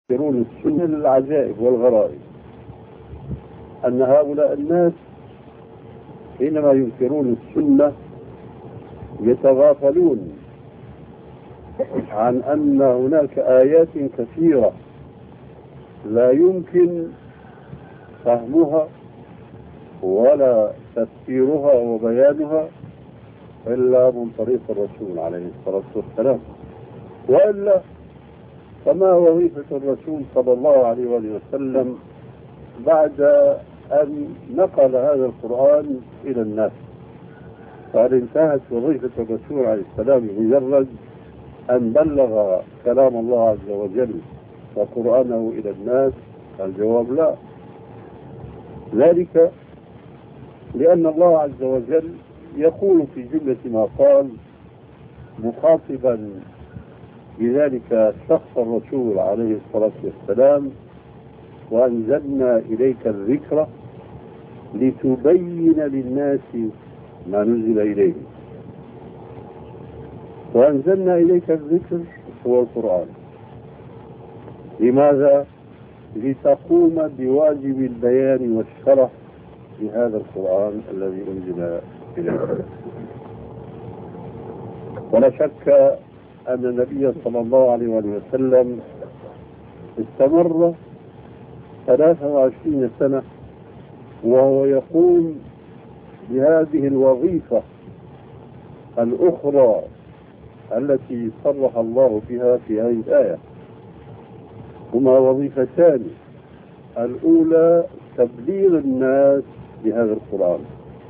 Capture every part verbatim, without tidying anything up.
ينكرون السنة للعجائب والغرائب، أن هؤلاء الناس حينما ينكرون السنة يتغافلون عن أن هناك آيات كثيرة لا يمكن فهمها ولا تفسيرها وبيانها إلا من طريق الرسول عليه الصلاة والسلام، وإلا فما وظيفة الرسول صلى الله عليه وسلم بعد أن نقل هذا القرآن إلى الناس؟ فهل انتهت وظيفة الرسول عليه السلام بمجرد أن بلغ كلام الله عز وجل وقرآنه إلى الناس؟ الجواب لا. ذلك لأن الله عز وجل يقول في جملة ما قال مخاطبا بذلك شخص الرسول عليه الصلاة والسلام: وأنزلنا إليك الذكر لتبين للناس ما نزل إليه. وأنزلنا إليك الذكر هو القرآن. لماذا؟ لتقوم بواجب البيان والشرح لهذا القرآن الذي أنزل إليك. ولا شك أن النبي صلى الله عليه وسلم استمر ثلاثة وعشرين سنة وهو يقوم بهذه الوظيفة الأخرى التي صرح الله بها في هذه الآية. هما وظيفتان: الأولى تبليغ الناس بهذا القرآن،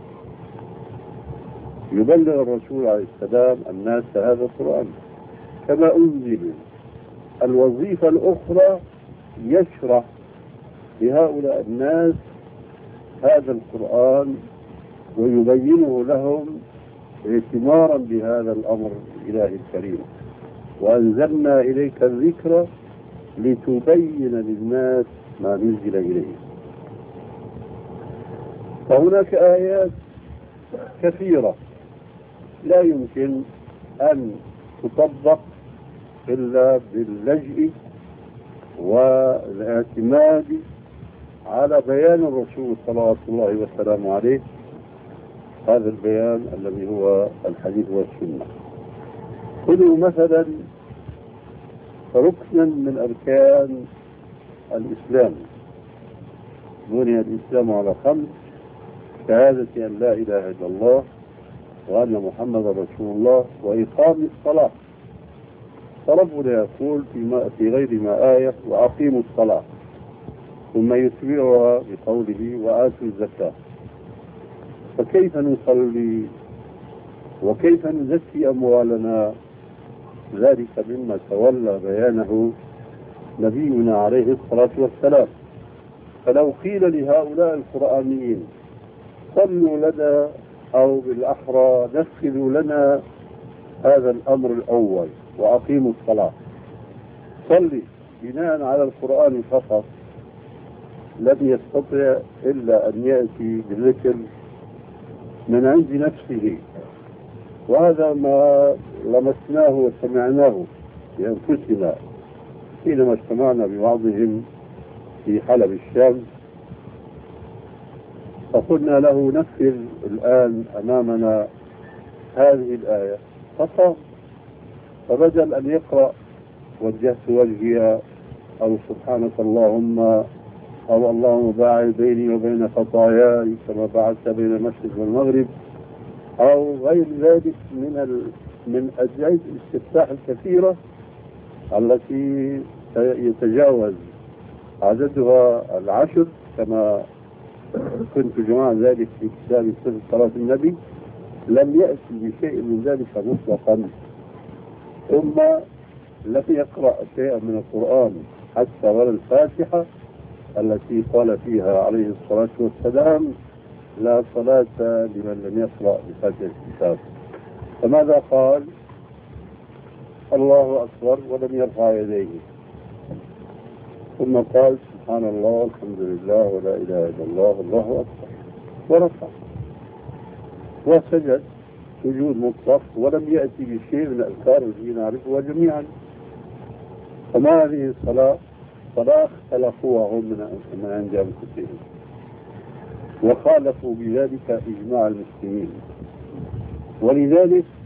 يبلغ الرسول عليه السلام الناس هذا القرآن كما أنزل. الوظيفة الأخرى يشرح لهؤلاء الناس هذا القرآن ويبينه لهم اعتبارا بهذا الأمر الإلهي الكريم: وأنزلنا إليك الذكر لتبين للناس ما نزل إليه. فهناك آيات كثيرة لا يمكن أن تطبق إلا باللجئ والاعتماد على بيان الرسول صلى الله عليه وسلم عليه، هذا البيان الذي هو الحديث والسنة. خذوا مثلا ركنا من أركان الإسلام: بني الإسلام على خمس: شهادة أن لا إله إلا الله وأن محمد رسول الله وإقام الصلاة. فربنا يقول في غير ما آية: وأقيموا الصلاة، ثم يتبعها بقوله: وآتوا الزكاة. فكيف نصلي وكيف نزكي أموالنا؟ ذلك مما تولى بيانه نبينا عليه الصلاة والسلام. فلو قيل لهؤلاء القرآنيين: صلوا لنا، أو بالأحرى نفذوا لنا هذا الأمر الأول وأقيموا الصلاة، صلي بناء على القرآن فقط، لم يستطع إلا أن يأتي بالذكر من عند نفسه. وهذا ما لمسناه وسمعناه بأنفسنا حينما اجتمعنا ببعضهم في حلب الشام، فقلنا له: نفذ الآن أمامنا هذه الآية. فقام، فبدل أن يقرأ وجهت وجهي أو سبحانك اللهم أو اللهم باعد بيني وبين خطاياي كما بعدت بين المشرق والمغرب أو غير ذلك من ال... من أدعية الاستفتاح الكثيرة التي يتجاوز عددها العشر، كما كنت جماعة ذلك في كتاب صفة صلاة النبي، لم يأتي بشيء من ذلك مطلقا. ثم لم يقرأ شيئا من القرآن حتى ولا الفاتحة التي قال فيها عليه الصلاة والسلام: لا صلاة لمن لم يقرأ بفاتحة الكتاب. فماذا قال؟ الله أكبر، ولم يرفع يديه. ثم قال: سبحان الله الحمد لله ولا إله إلا الله الله أكبر، ورفع وسجد سجود مطلق، ولم يأتي بشيء من الأذكار التي نعرفها جميعا. فما هذه الصلاة؟ الصلاة اختلفوا هم من عند أنفسهم، وخالفوا بذلك إجماع المسلمين. ولذلك